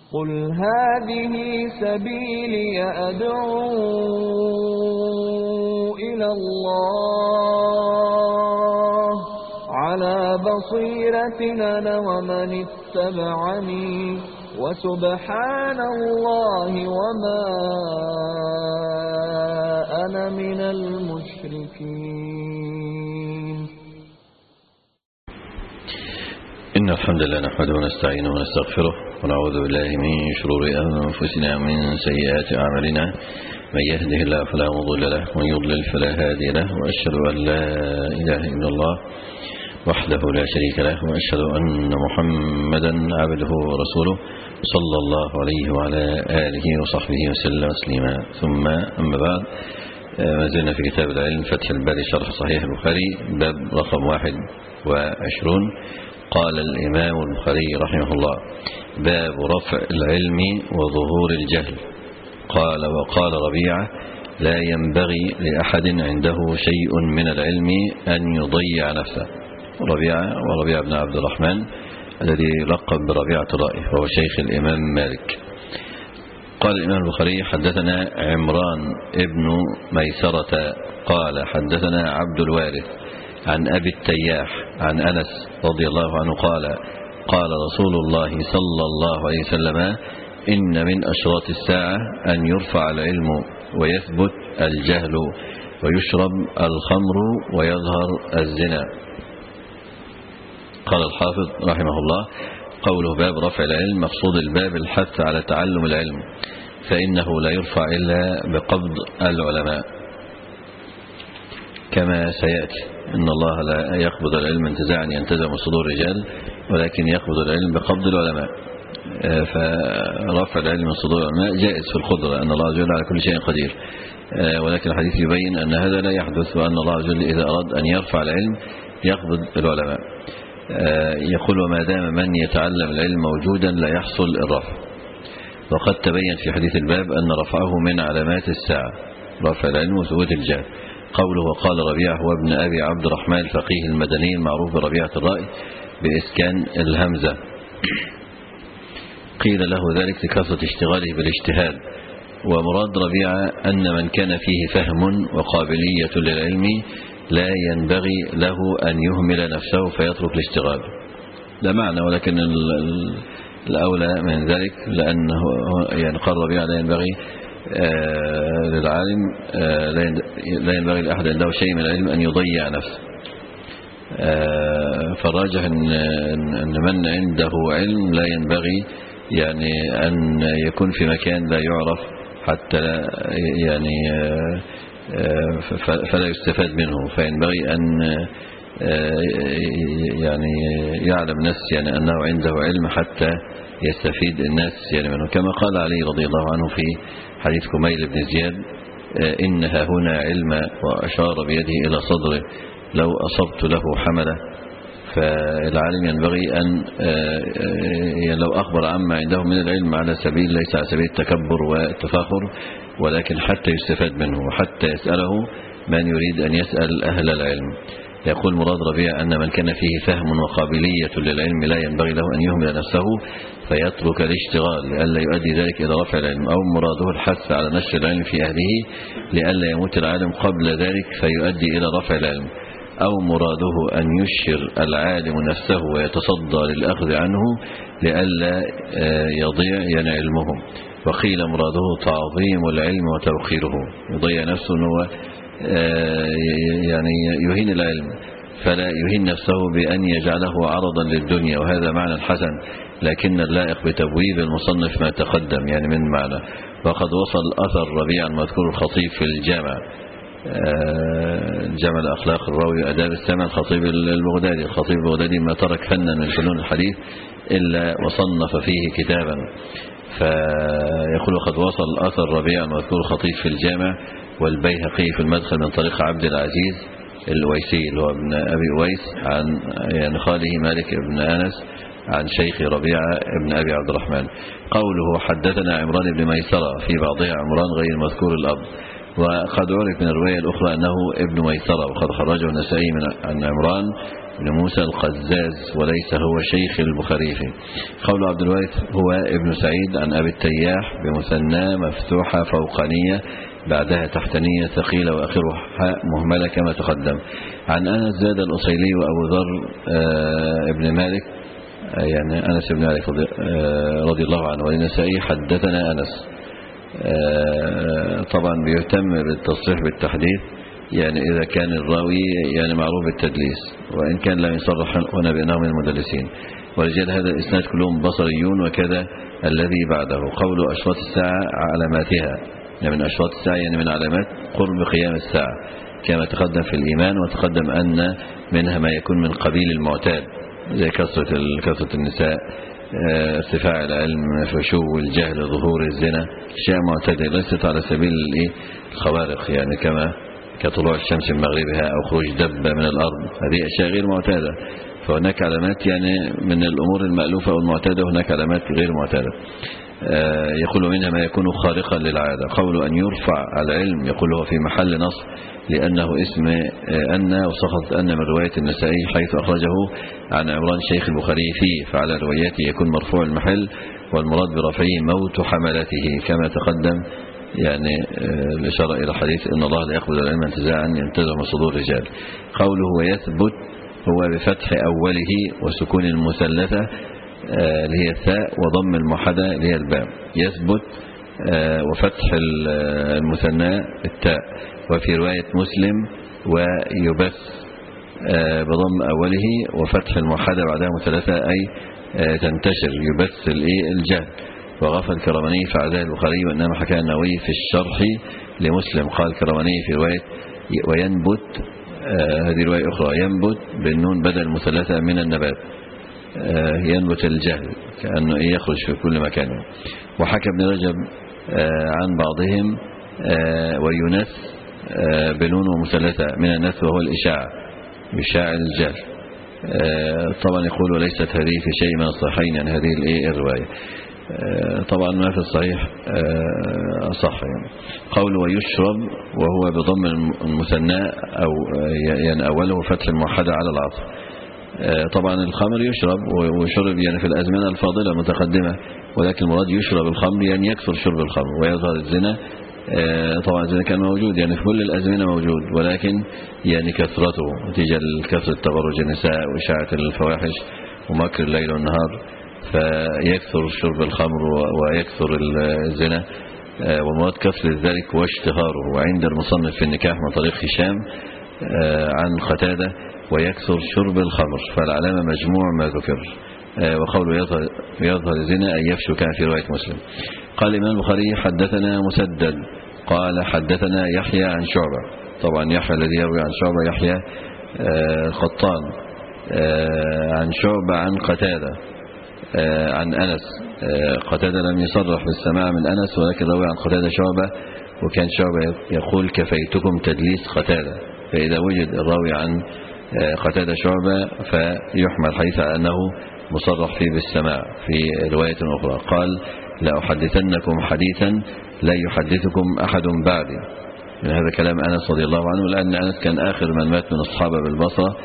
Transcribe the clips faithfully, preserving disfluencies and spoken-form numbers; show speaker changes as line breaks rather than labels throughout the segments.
قل هذه سبيلي أدعو إلى الله على بصيرة أنا ومن اتبعني وسبحان الله وما أنا من المشركين.
إن الحمد لله نحمده ونستعينه ونستغفره ونعوذ بالله من شرور أنفسنا ومن سيئات أعمالنا، من يهده الله فلا مضل له ومن يضلل فلا هادي له، وأشهد أن لا إله إلا الله وحده لا شريك له، وأشهد أن محمدا عبده ورسوله صلى الله عليه وعلى آله وصحبه وسلم تسليما. ثم أما بعد، ما زلنا في كتاب العلم فتح الباري شرح صحيح البخاري، باب رقم واحد وعشرون. قال الإمام البخاري رحمه الله: باب رفع العلم وظهور الجهل. قال: وقال ربيعة: لا ينبغي لأحد عنده شيء من العلم أن يضيع نفسه. ربيعة وربيعة بن عبد الرحمن الذي لقب بربيعة الرأي، وهو شيخ الإمام مالك. قال الإمام البخاري: حدثنا عمران ابن ميسرة قال: حدثنا عبد الوارث عن أبي التياح عن أنس رضي الله عنه قال: قال رسول الله صلى الله عليه وسلم: إن من أشراط الساعة أن يرفع العلم ويثبت الجهل ويشرب الخمر ويظهر الزنا. قال الحافظ رحمه الله: قوله باب رفع العلم، مقصود الباب الحث على تعلم العلم، فإنه لا يرفع إلا بقبض العلماء، كما سيأتي إن الله لا يقبض العلم انتزاعا ينتزع من صدور الرجال، ولكن يقبض العلم بقبض العلماء. فرفع العلم من صدور العلماء جائز في القدرة، أن الله عز وجل على كل شيء قدير، ولكن الحديث يبين أن هذا لا يحدث، وأن الله عز وجل إذا أراد أن يرفع العلم يقبض العلماء. يقول: وما دام من يتعلم العلم موجودا لا يحصل الرفع. وقد تبين في حديث الباب أن رفعه من علامات الساعة، رفع العلم وثبوت الجهل. قوله: وقال ربيعة هو ابن أبي عبد الرحمن الفقيه المدني المعروف بربيعة الرأي بإسكان الهمزة. قيل له ذلك لكثرة اشتغاله بالاجتهاد. ومراد ربيعة أن من كان فيه فهم وقابلية للعلم لا ينبغي له أن يهمل نفسه فيترك الاشتغال. لا معنى، ولكن الأولى من ذلك، لأنه يعني قال ربيعة لا ينبغي آه للعالم آه لا ينبغي لأحد عنده شيء من العلم أن يضيع نفسه. آه فالراجح أن, أن من عنده علم لا ينبغي يعني أن يكون في مكان لا يعرف حتى لا يعني آه فلا يستفاد منه، فينبغي أن يعني يعلم الناس يعني أنه عنده علم حتى يستفيد الناس يعني منه، كما قال علي رضي الله عنه في حديث كميل بن زياد: إنها هنا علم، وأشار بيده إلى صدره، لو أصبت له حمله. فالعالم ينبغي أن يعني لو أخبر عما عنده من العلم على سبيل ليس على سبيل التكبر والتفاخر، ولكن حتى يستفاد منه وحتى يسأله من يريد أن يسأل أهل العلم. يقول مراد ربيع أن من كان فيه فهم وقابلية للعلم لا ينبغي له أن يهمل نفسه فيترك الاشتغال لئلا يؤدي ذلك إلى رفع العلم، أو مراده الحث على نشر العلم في أهله لئلا يموت العالم قبل ذلك فيؤدي إلى رفع العلم، أو مراده أن يشر العالم نفسه ويتصدى للأخذ عنه لئلا يضيع يعني علمهم. وقيل مراده تعظيم العلم وتوقيره، يضيع نفسه أنه يعني يهين العلم، فلا يهين نفسه بأن يجعله عرضا للدنيا، وهذا معنى حسن، لكن اللائق بتبويب المصنف ما تقدم يعني من معنى. وقد وصل أثر ربيع المذكور الخطيب في الجامع جمع الأخلاق الراوي وأداب السمع الخطيب البغدادي. الخطيب البغدادي ما ترك فنا من فنون الحديث إلا وصنف فيه كتابا. فيقول: وقد وصل أثر ربيع المذكور الخطيب في الجامع والبيهقي في المدخل من طريق عبد العزيز الويسي اللي هو ابن أبي ويس عن يعني خاله مالك ابن أنس عن شيخ ربيعة ابن أبي عبد الرحمن. قوله: حدثنا عمران بن ميسرة، في بعضها عمران غير مذكور الأب. وقد عرف من الرواية الأخرى أنه ابن ميسرة، وقد خرجه النسائي عن عمران بن موسى القزاز وليس هو شيخ البخاري فيه. قول عبد الوارث هو ابن سعيد عن أبي التياح بمثنى مفتوحة فوقانية بعدها تحتانية ثقيلة وآخرها حاء مهملة كما تقدم. عن أنس زاد الأصيلي وأبو ذر آه ابن مالك آه يعني أنس بن مالك رضي, آه رضي الله عنه والنسائي حدثنا أنس. آه طبعا بيهتم بالتصريح بالتحديث يعني إذا كان الراوي يعني معروف بالتدليس، وإن كان لا يصرح هنا بأنه من المدلسين. ورجال هذا الإسناد كلهم بصريون وكذا الذي بعده. قول أشراط الساعة علاماتها يعني من أشراط الساعة يعني من علامات قرب قيام الساعة كما تقدم في الإيمان، وتقدم أن منها ما يكون من قبيل المعتاد زي كثرة كثرة النساء، ارتفاع العلم، فشو الجهل، ظهور الزنا، أشياء معتادة ليست على سبيل الخوارق يعني كما كطلوع الشمس من مغربها أو خروج دبة من الأرض، هذه أشياء غير معتادة. فهناك علامات يعني من الأمور المألوفة والمعتادة، وهناك علامات غير معتادة. يقول منها ما يكون خارقا للعادة. قول أن يرفع العلم يقول هو في محل نص لأنه اسم أن، وسقطت أن من رواية النسائي حيث أخرجه عن عمران شيخ البخاري فيه، فعلى رواياته يكون مرفوع المحل، والمراد برفعه موت حملته كما تقدم يعني الإشارة إلى حديث إن الله لا يقبل العلم انتزاعا ينتزع من صدور الرجال. قوله ويثبت هو بفتح أوله وسكون المثلثة اللي هي الثاء وضم الموحدة اللي هي الباء، يثبت وفتح المثنى التاء. وفي رواية مسلم ويبث بضم أوله وفتح الموحدة بعدها مثلثة أي تنتشر يبث الجهل. وغفل الكرماني في عزاء البخاري، وإنما حكى النووي في الشرح لمسلم قال الكرماني في رواية وينبت، هذه رواية أخرى ينبت بالنون بدل مثلثة من النبات، ينبت الجهل كأنه يخرج في كل مكان. وحكى ابن رجب عن بعضهم وينث بنون مثلثة من النث وهو الإشاعة إشاع الجهل. طبعا يقول وليست هذه في شيء من الصحيحين يعني هذه الرواية. طبعا ما في الصحيح صح يعني. قول ويشرب وهو بضم المثنى أو يعني أوله فتح الموحدة على العطف. طبعا الخمر يشرب وشرب يعني في الأزمنة الفاضلة المتقدمة، ولكن المراد يشرب الخمر يعني يكثر شرب الخمر. ويظهر الزنا، طبعا الزنا كان موجود يعني في كل الأزمنة موجود، ولكن يعني كثرته نتيجة لكثرة تبرج النساء وإشاعة الفواحش ومكر الليل والنهار، فيكثر شرب الخمر ويكثر الزنا، والمراد كثر ذلك واشتهاره. وعند المصنف في النكاح من طريق هشام عن قتادة ويكثر شرب الخمر، فالعلامة مجموع ما ذكر. وقوله يظهر, يظهر الزنا أي يفشو كان في رواية مسلم. قال الإمام البخاري حدثنا مسدد قال حدثنا يحيى عن شعبة. طبعا يحيى الذي يروي عن شعبة يحيى القطان عن شعبة عن قتادة عن أنس. قتادة لم يصرح بالسماع من أنس، ولكن روي عن قتادة شعبة، وكان شعبة يقول كفيتكم تدليس قتادة، فإذا وجد الراوي عن قتادة شعبة فيحمل حيث أنه مصرح فيه بالسماع في رواية أخرى. قال لا أحدثنكم حديثا لا يحدثكم أحد بعدي، من هذا كلام أنس رضي الله عنه، لأن أنس كان آخر من مات من الصحابة بالبصرة،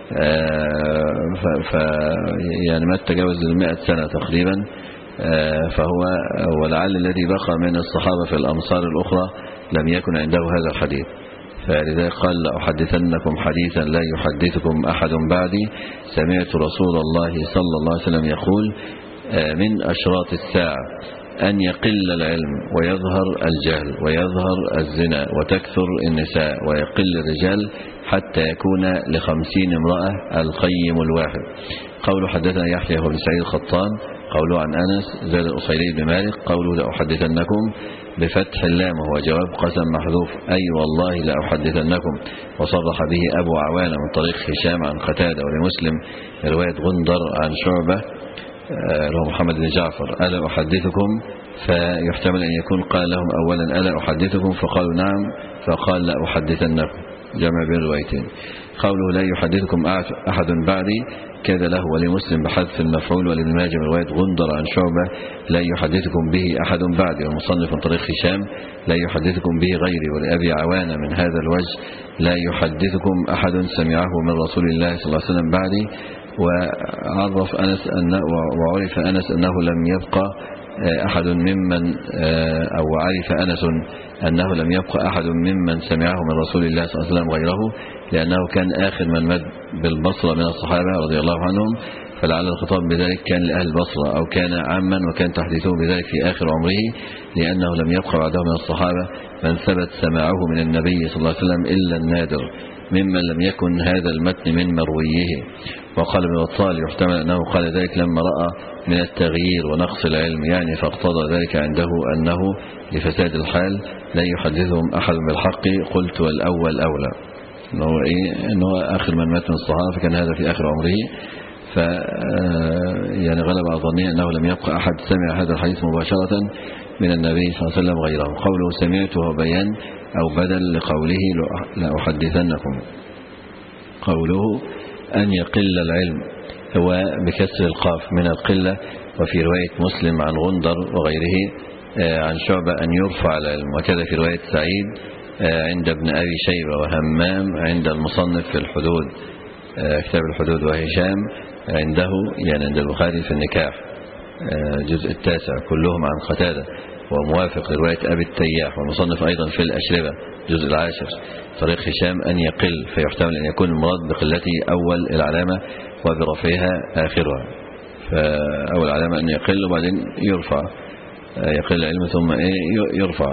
ف يعني مات تجاوز المئة سنة تقريبا، فهو ولعل الذي بقى من الصحابة في الأمصار الأخرى لم يكن عنده هذا الحديث، فلذلك قال لأحدثنكم حديثا لا يحدثكم أحد بعدي سمعت رسول الله صلى الله عليه وسلم يقول من أشراط الساعة أن يقل العلم ويظهر الجهل ويظهر الزنا وتكثر النساء ويقل الرجال حتى يكون لخمسين امرأة القيم الواحد. قوله حدثنا يحيى بن سعيد الخطان قوله عن أنس زاد الأصيلي بن مالك قوله لأحدثنكم بفتح اللام وهو جواب قسم محذوف أي والله لأحدثنكم، وصرح به أبو عوانة من طريق هشام عن قتادة، ولمسلم رواية غندر عن شعبة له محمد بن جعفر ألا أحدثكم، فيحتمل أن يكون قال لهم أولا ألا أحدثكم فقالوا نعم فقال لا أحدثنكم، جمع بين روايتين. قوله لا يحدثكم أحد بعدي أكد له ولمسلم بحذف المفعول ولابن ماجه من رواية غندر عن شعبة لا يحدثكم به أحد بعدي، والمصنف من طريق هشام لا يحدثكم به غيري، ولأبي عوانة من هذا الوجه لا يحدثكم أحد سمعه من رسول الله صلى الله عليه وسلم بعدي. وعرف أنس أنه وعرف أنس أنه لم يبقى أحد ممن أو عرف أنس أنه لم يبقى أحد ممن سمعه من رسول الله صلى الله عليه وسلم غيره، لأنه كان آخر من مد بالبصرة من الصحابة رضي الله عنهم، فلعل الخطاب بذلك كان لأهل البصرة أو كان عاما، وكان تحديثه بذلك في آخر عمره، لأنه لم يبقى بعده من الصحابة من ثبت سماعه من النبي صلى الله عليه وسلم إلا النادر ممن لم يكن هذا المتن من مرويه. وقال ابن بطال يحتمل أنه قال ذلك لما رأى من التغيير ونقص العلم، يعني فاقتضى ذلك عنده أنه لفساد الحال لا يحدثهم أحد بالحق. قلت والأول أولى، أنه, إيه؟ أنه آخر من مات من الصحابة، فكان هذا في آخر عمره، ف يعني غلب على ظني أنه لم يبقى أحد سمع هذا الحديث مباشرة من النبي صلى الله عليه وسلم غيره. قوله سمعته بيان أو بدل لقوله لأحدثنكم. قوله أن يقل العلم هو بكسر القاف من القلة، وفي رواية مسلم عن غندر وغيره عن شعبة أن يرفع العلم، وكذا في رواية سعيد عند ابن أبي شيبة وهمام عند المصنف في الحدود كتاب الحدود، وهشام عنده يعني عند البخاري في النكاح الجزء التاسع كلهم عن قتادة، وموافق لرواية أبي التياح، والمصنف أيضا في الأشربة الجزء العاشر طريق هشام أن يقل، فيحتمل أن يكون المراد بقلته أول العلامة وبرفعها آخرها، فأول علامة أن يقل وبعدين يرفع، يقل العلم ثم إيه يرفع.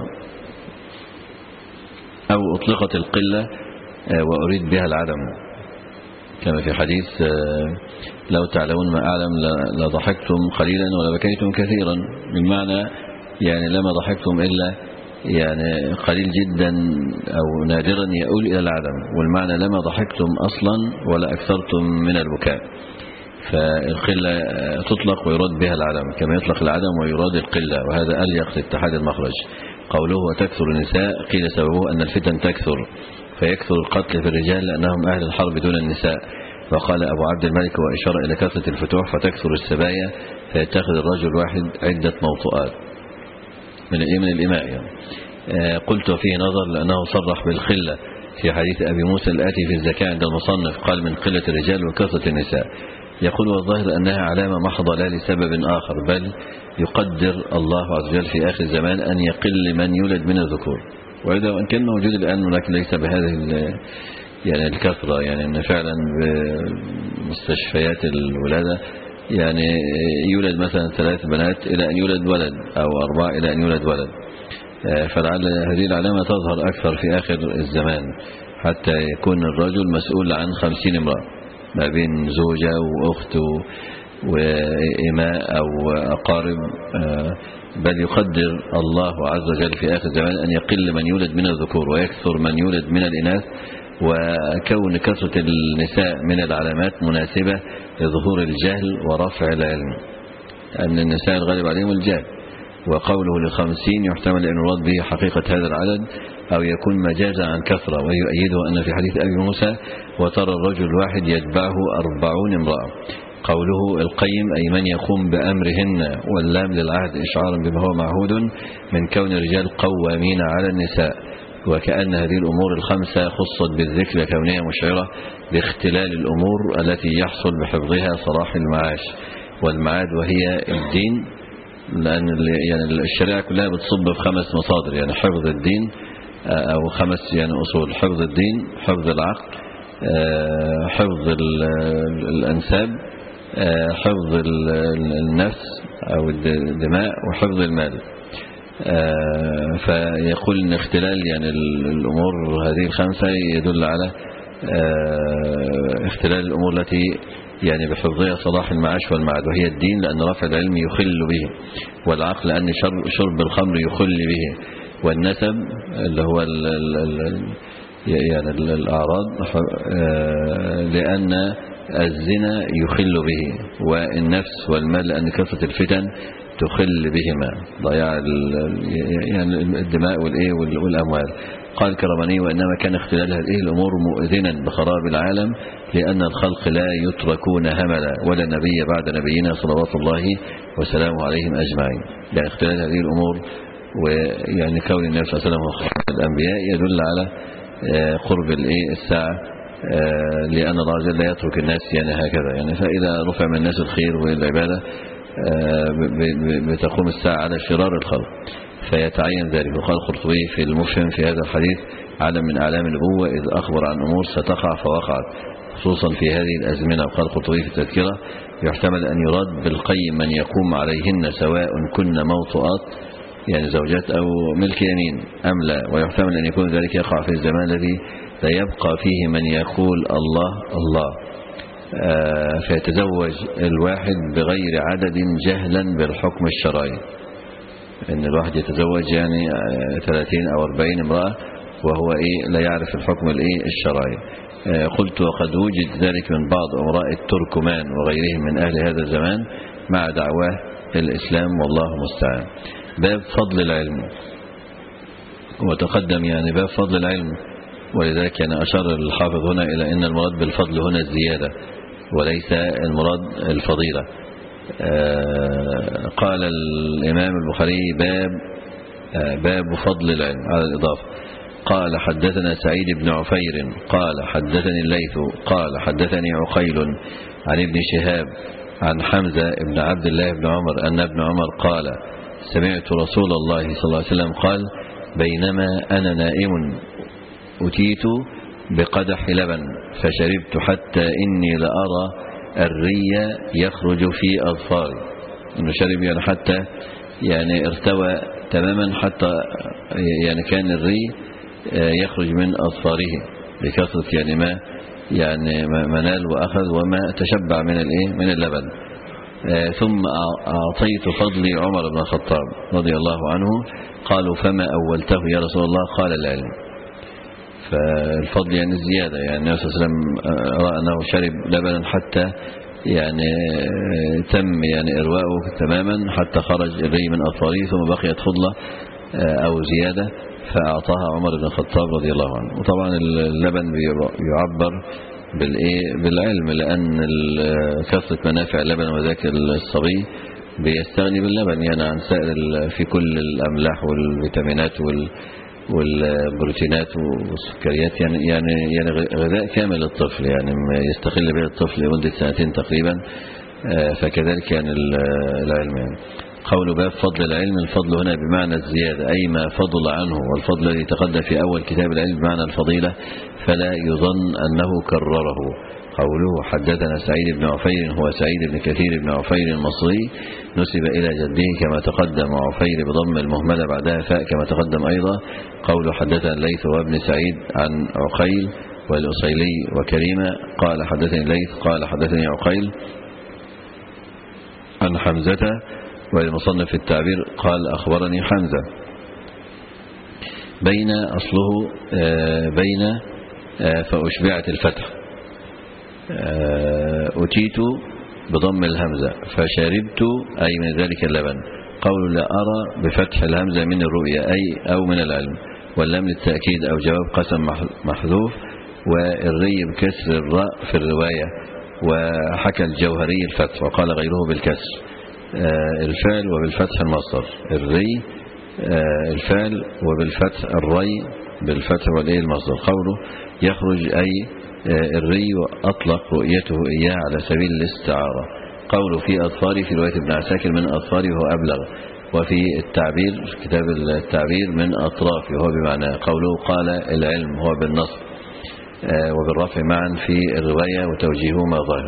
أو أطلقت القلة وأريد بها العدم، كما في حديث لو تعلمون ما أعلم لضحكتم قليلا ولا بكيتم كثيرا، بالمعنى يعني لما ضحكتم إلا يعني قليل جدا أو نادرا يؤول إلى العدم، والمعنى لما ضحكتم أصلا ولا أكثرتم من البكاء. فالقلة تطلق ويراد بها العدم كما يطلق العدم ويراد القلة، وهذا أليق لاتحاد المخرج. قوله وتكثر النساء قيل سببه أن الفتن تكثر فيكثر القتل في الرجال لأنهم أهل الحرب دون النساء. وقال أبو عبد الملك وإشارة إلى كثرة الفتوح فتكثر السبايا فيتخذ الرجل واحد عدة موطئات من من الإماء يعني. آه قلت فيه نظر لأنه صرح بالخلة في حديث أبي موسى الآتي في الزكاة عند المصنف، قال من قلة الرجال وكثرة النساء. يقول والظاهر أنها علامة محضة لا لسبب آخر، بل يقدر الله عز وجل في آخر الزمان أن يقل من يولد من الذكور، وإذا وإن كان موجود الآن ولكن ليس بهذه يعني الكثرة، يعني أن فعلا بمستشفيات الولادة يعني يولد مثلا ثلاث بنات إلى أن يولد ولد أو أربعة إلى أن يولد ولد، فلعل هذه العلامة تظهر أكثر في آخر الزمان حتى يكون الرجل مسؤول عن خمسين امرأة ما بين زوجة وأخت وإماء أو أقارب، بل يقدر الله عز وجل في آخر الزمان أن يقل من يولد من الذكور ويكثر من يولد من الإناث. وكون كثرة النساء من العلامات مناسبة لظهور الجهل ورفع العلم، أن النساء الغالب عليهم الجهل. وقوله لخمسين يحتمل أن يراد به حقيقة هذا العدد أو يكون مجازا عن كثرة، ويؤيده أن في حديث أبي موسى وترى الرجل الواحد يتبعه أربعون امرأة. قوله القيم أي من يقوم بأمرهن، واللام للعهد إشعارا بما هو معهود من كون الرجال قوامين على النساء، وكأن هذه الأمور الخمسة خصت بالذكر لكونها مشعرة باختلال الأمور التي يحصل بحفظها صلاح المعاش والمعاد وهي الدين، لأن يعني الشريعة كلها بتصب في خمس مصادر، يعني حفظ الدين أو خمس يعني أصول: حفظ الدين، حفظ العقل، حفظ الأنساب، حفظ النفس أو الدماء، وحفظ المال. فيقول ان اختلال يعني الأمور هذه الخمسة يدل على اختلال الأمور التي يعني بحفظها صلاح المعاش والمعاد، وهي الدين لأن رفع العلم يخل به، والعقل لأن شرب الخمر يخل به، والنسب اللي هو ال ال يعني الأعراض لأن الزنا يخل به، والنفس والمال لأن كثرة الفتن تخل بهما، ضياع يعني الدماء والإيه والأموال. قال الكرماني: وإنما كان اختلال هذه الأمور مؤذنا بخراب العالم، لأن الخلق لا يتركون هملا ولا نبي بعد نبينا صلوات الله وسلامه عليهم أجمعين. يعني اختلال هذه الأمور ويعني كون النبي صلى الله عليه وسلم خاتم الأنبياء يدل على قرب الإيه الساعة، لأن الله عز وجل لا يترك الناس يعني هكذا. يعني فإذا رفع من الناس الخير والعبادة بتقوم الساعة على شرار الخلق، فيتعين ذلك. وقال القرطبي في المفهم في هذا الحديث: علم من أعلام النبوة إذ أخبر عن أمور ستقع فوقعت، خصوصا في هذه الأزمنة. وقال القرطبي في التذكرة: يحتمل أن يراد بالقيم من يقوم عليهن سواء كن موطئات يعني زوجات أو ملك يمين أم لا، ويحتمل أن يكون ذلك يقع في الزمان الذي لا يبقى فيه من يقول الله الله، آه فيتزوج الواحد بغير عدد جهلا بالحكم الشرعي. ان الواحد يتزوج يعني ثلاثين او أربعين امرأة وهو ايه لا يعرف الحكم الايه الشرعي. آه قلت: وقد وجد ذلك من بعض امراء التركمان وغيرهم من اهل هذا الزمان مع دعواه الاسلام، والله المستعان. باب فضل العلم، وتقدم يعني باب فضل العلم، ولذلك يعني اشار الحافظ هنا الى ان المراد بالفضل هنا الزيادة وليس المراد الفضيلة. آه قال الإمام البخاري: باب آه باب فضل العلم على الإضافة. قال: حدثنا سعيد بن عفير قال حدثني الليث قال حدثني عقيل عن ابن شهاب عن حمزة بن عبد الله بن عمر أن ابن عمر قال: سمعت رسول الله صلى الله عليه وسلم قال: بينما أنا نائم أتيت بقدح لبن فشربت حتى إني لأرى الري يخرج في أظفاري. إنه شرب يعني حتى يعني ارتوى تماما، حتى يعني كان الري يخرج من أظفاره بكثرة يعني ما يعني ما نال وأخذ وما تشبع من الايه من اللبن. ثم أعطيت فضلي عمر بن الخطاب رضي الله عنه. قالوا: فما أولته يا رسول الله؟ قال: العلم. فالفضل يعني الزيادة، يعني النبي صلى الله عليه وسلم رأى أنه شرب لبنا حتى يعني تم يعني إرواءه تماما حتى خرج الري من أطفاره، ثم بقيت فضلة أو زيادة فأعطاها عمر بن الخطاب رضي الله عنه. وطبعا اللبن يعبر بالإيه بالعلم، لأن كثرة منافع اللبن وذاك الصبي بيستغني باللبن يعني عن سائر في كل الأملاح والفيتامينات وال والبروتينات والسكريات، يعني يعني يعني غذاء كامل للطفل، يعني يستقل به الطفل لمدة سنتين تقريبا. فكذلك يعني العلم. يعني قول باب فضل العلم، الفضل هنا بمعنى الزيادة، أي ما فضل عنه، والفضل الذي تقدم في أول كتاب العلم بمعنى الفضيلة، فلا يظن أنه كرره. قوله: حدثنا سعيد بن عفير هو سعيد بن كثير بن عفير المصري، نسب إلى جده كما تقدم، عفير بضم المهملة بعدها فاء كما تقدم أيضا. قوله: حدثنا الليث وابن سعيد عن عقيل والأصيلي وكريمة قال حدثني الليث قال حدثني عقيل عن حمزة، والمصنف في التعبير قال: أخبرني حمزة. بين أصله بين فأشبعت الفتح، أتيت بضم الهمزة، فشربت أي من ذلك اللبن. قول: لا أرى بفتح الهمزة من الرؤية أي أو من العلم، واللام للتأكيد أو جواب قسم محذوف، والري بكسر الراء في الرواية. وحكى الجوهري الفتح وقال غيره بالكسر الفعل وبالفتح المصدر، الري الفعل وبالفتح الري بالفتح والإيه المصدر. قوله: يخرج أي الري، وأطلق رؤيته إياه على سبيل الاستعارة. قوله: في أظفاري في رواية ابن عساكر من أظفاري وهو أبلغ، وفي التعبير كتاب التعبير من أطرافي وهو بمعنى. قوله: قال العلم هو بالنصب وبالرفع معا في الرواية وتوجيههما ظاهر.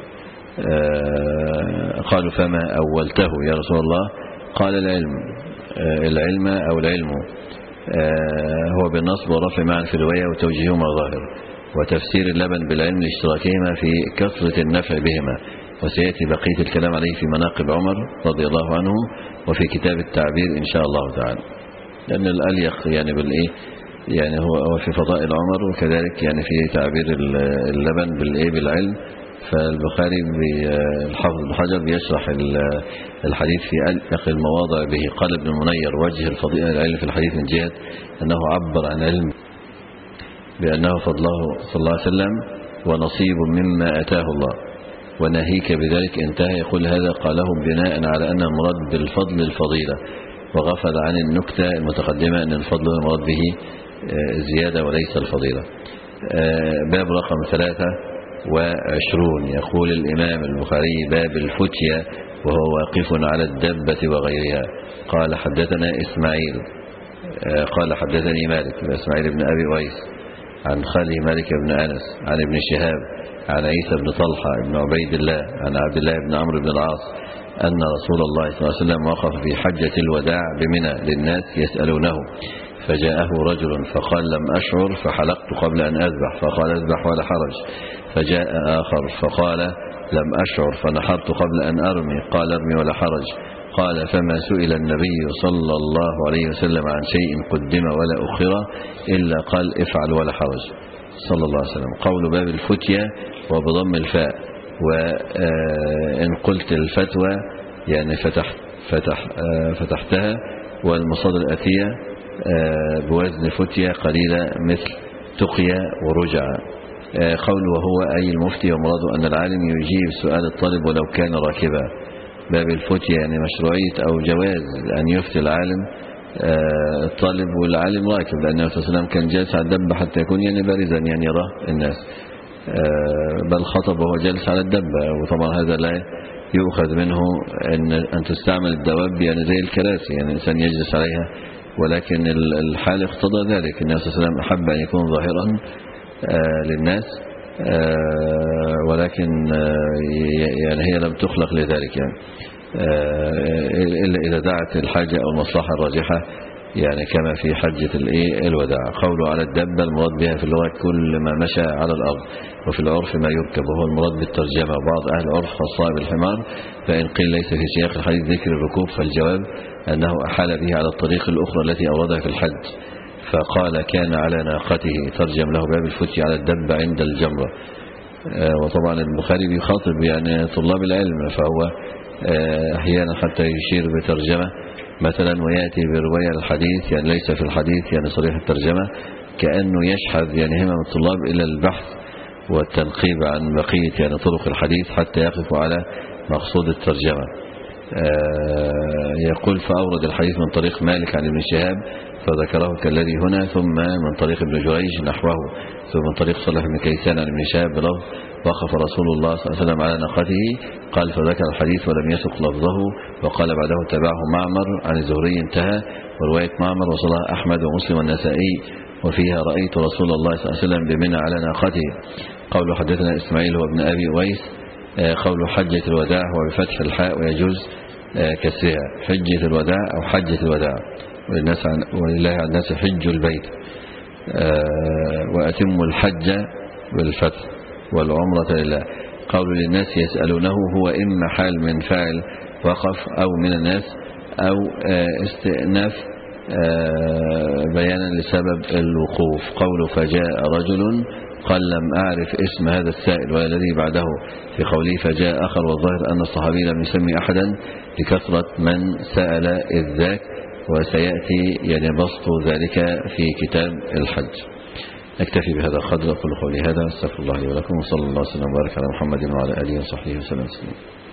قالوا: فما أولته يا رسول الله؟ قال: العلم. العلم أو العلم هو بالنصب والرفع معا في الرواية وتوجيههما ظاهر. وتفسير اللبن بالعلم لاشتراكهما في كثرة النفع بهما، وسيأتي بقية الكلام عليه في مناقب عمر رضي الله عنه وفي كتاب التعبير إن شاء الله تعالى، لأن الأليق يعني بالإيه يعني هو في فضائل عمر، وكذلك يعني في تعبير اللبن بالإيه بالعلم فالبخاري الحافظ بن حجر بيشرح الحديث في ألق المواضع به. قال ابن المنير وجه الفضيلة العلم في الحديث من جهة أنه عبر عن علم بأنه فضله صلى الله عليه وسلم ونصيب مما أتاه الله وناهيك بذلك انتهى. يقول هذا قاله بناء على أن المراد بالفضل الفضيلة، وغفل عن النكتة المتقدمة أن الفضل المراد به زيادة وليس الفضيلة. باب رقم ثلاثة وعشرون يقول الإمام البخاري باب الفتية وهو واقف على الدبة وغيرها. قال حدثنا إسماعيل قال حدثني مالك إسماعيل بن أبي ويس عن خالي مالك بن أنس عن ابن شهاب عن عيسى بن طلحة بن عبيد الله عن عبد الله بن عمرو بن العاص أن رسول الله صلى الله عليه وسلم وقف في حجة الوداع بمنى للناس يسألونه، فجاءه رجل فقال لم أشعر فحلقت قبل أن أذبح، فقال اذبح ولا حرج. فجاء آخر فقال لم أشعر فنحرت قبل أن أرمي، قال ارمي ولا حرج. قال فما سئل النبي صلى الله عليه وسلم عن شيء قدم ولا أخر إلا قال افعل ولا حرج صلى الله عليه وسلم. قول باب الفتية وبضم الفاء، وإن قلت الفتوى يعني فتح فتح فتحتها، والمصادر الآتية بوزن فتية قليلة مثل تقية ورجع. قول وهو أي المفتي، ومراده أن العالم يجيب سؤال الطالب ولو كان راكبا. باب الفتية يعني مشروعية أو جواز أن يفتي العالم الطالب والعالم راكب، لأن النبي صلى الله عليه وسلم كان جالس على الدبة حتى يكون يعني بارزا يعني يراه الناس، بل خطب وهو جالس على الدبة. وطبعا هذا لا يؤخذ منه أن, أن تستعمل الدواب يعني زي الكراسي يعني الإنسان يجلس عليها، ولكن الحال اقتضى ذلك. النبي صلى الله عليه وسلم أحب أن يكون ظاهرا للناس، ولكن يعني هي لم تخلق لذلك يعني إلا إذا دعت الحاجة أو المصلحة الراجحة، يعني كما في حجة الوداع. قوله على الدبة المراد بها في اللغة كل ما مشى على الأرض، وفي العرف ما يركب، وهو المراد بالترجمة. وبعض أهل العرف خاصة بالحمار، فإن قيل ليس في سياق الحديث ذكر الركوب، فالجواب أنه أحال به على الطريق الأخرى التي أوردها في الحج، فقال كان على ناقته، ترجم له باب الفتي على الدبة عند الجمرة. وطبعا البخاري بيخاطب يعني طلاب العلم، فهو أحيانا حتى يشير بترجمة مثلا ويأتي برواية الحديث يعني ليس في الحديث يعني صريح الترجمة، كأنه يشحذ يعني همم الطلاب إلى البحث والتنقيب عن بقية يعني طرق الحديث حتى يقفوا على مقصود الترجمة. يقول فأورد الحديث من طريق مالك عن ابن شهاب فذكره كالذي هنا، ثم من طريق ابن جريج نحوه، ثم من طريق صالح بن كيسان عن ابن شهاب بلفظ وقف رسول الله صلى الله عليه وسلم على ناقته، قال فذكر الحديث ولم يسق لفظه، وقال بعده تبعه معمر عن الزهري انتهى. ورواية معمر وصلها أحمد ومسلم والنسائي، وفيها رأيت رسول الله صلى الله عليه وسلم بمنى على ناقته. قول حدثنا إسماعيل هو ابن أبي ويس. قول حجة الوداع هو بفتح الحاء ويجوز كسرها، حجة الوداع أو حجة الوداع، وللناس عن ولله على الناس حج البيت، وأتم الحج بالفتح والعمرة لله. قول للناس يسألونه هو إما حال من فاعل وقف أو من الناس، أو استئناف بيانا لسبب الوقوف. قول فجاء رجل قال لم أعرف اسم هذا السائل والذي بعده في قوله فجاء آخر، والظاهر أن الصحابي لم يسمي أحدا لكثرة من سأل إذ ذاك، وسيأتي يعني بسط ذلك في كتاب الحج. نكتفي بهذا القدر. أقول قولي هذا، استغفر الله لي ولكم، وصلى الله وسلم وبارك على محمد وعلى آله وصحبه وسلم.